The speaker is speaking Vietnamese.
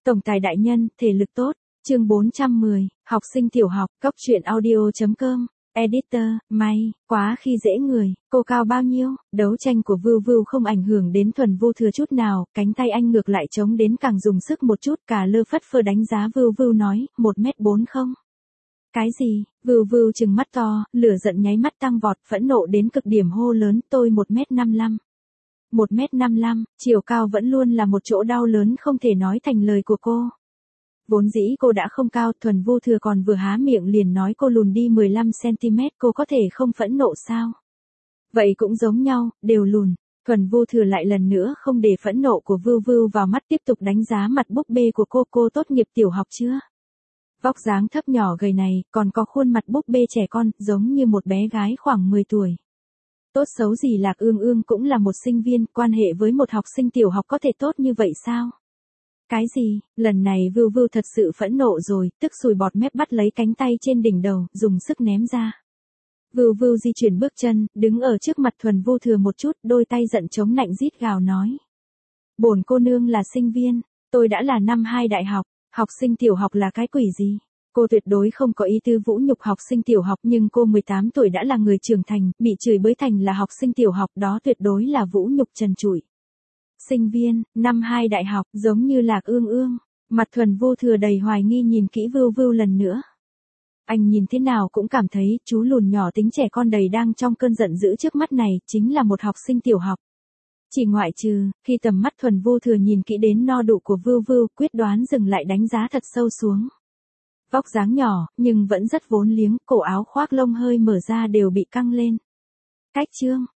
Tổng tài đại nhân, thể lực tốt. Chương 410, học sinh tiểu học, Cốc truyện audio.com. Editor, may, quá khi dễ người, cô cao bao nhiêu, đấu tranh của Vưu Vưu không ảnh hưởng đến Thuần Vô Thừa chút nào, cánh tay anh ngược lại chống đến càng dùng sức một chút, cả lơ phất phơ đánh giá Vưu Vưu nói, 1m40. Cái gì, Vưu Vưu trừng mắt to, lửa giận nháy mắt tăng vọt, phẫn nộ đến cực điểm hô lớn, tôi 1m55. 1m55, chiều cao vẫn luôn là một chỗ đau lớn không thể nói thành lời của cô. Vốn dĩ cô đã không cao, Thuần Vô Thừa còn vừa há miệng liền nói cô lùn đi 15cm, cô có thể không phẫn nộ sao? Vậy cũng giống nhau, đều lùn. Thuần Vô Thừa lại lần nữa không để phẫn nộ của Vưu Vưu vào mắt, tiếp tục đánh giá mặt búp bê của cô tốt nghiệp tiểu học chưa? Vóc dáng thấp nhỏ gầy này, còn có khuôn mặt búp bê trẻ con, giống như một bé gái khoảng 10 tuổi. Tốt xấu gì Lạc Ương Ương cũng là một sinh viên, quan hệ với một học sinh tiểu học có thể tốt như vậy sao? Cái gì, lần này Vưu Vưu thật sự phẫn nộ rồi, tức sùi bọt mép bắt lấy cánh tay trên đỉnh đầu, dùng sức ném ra. Vưu Vưu di chuyển bước chân, đứng ở trước mặt Thuần Vô Thừa một chút, đôi tay giận chống nạnh rít gào nói. Bổn cô nương là sinh viên, tôi đã là năm 2 đại học, học sinh tiểu học là cái quỷ gì? Cô tuyệt đối không có ý tư vũ nhục học sinh tiểu học, nhưng cô 18 tuổi đã là người trưởng thành, bị chửi bới thành là học sinh tiểu học, đó tuyệt đối là vũ nhục trần trụi. Sinh viên, năm 2 đại học, giống như Lạc Ương Ương. Mặt Thuần Vô Thừa đầy hoài nghi nhìn kỹ Vưu Vưu lần nữa. Anh nhìn thế nào cũng cảm thấy chú lùn nhỏ tính trẻ con đầy đang trong cơn giận dữ trước mắt này chính là một học sinh tiểu học. Chỉ ngoại trừ, khi tầm mắt Thuần Vô Thừa nhìn kỹ đến no đủ của Vưu Vưu, quyết đoán dừng lại đánh giá thật sâu xuống. Vóc dáng nhỏ, nhưng vẫn rất vốn liếng, cổ áo khoác lông hơi mở ra đều bị căng lên. Cách chương,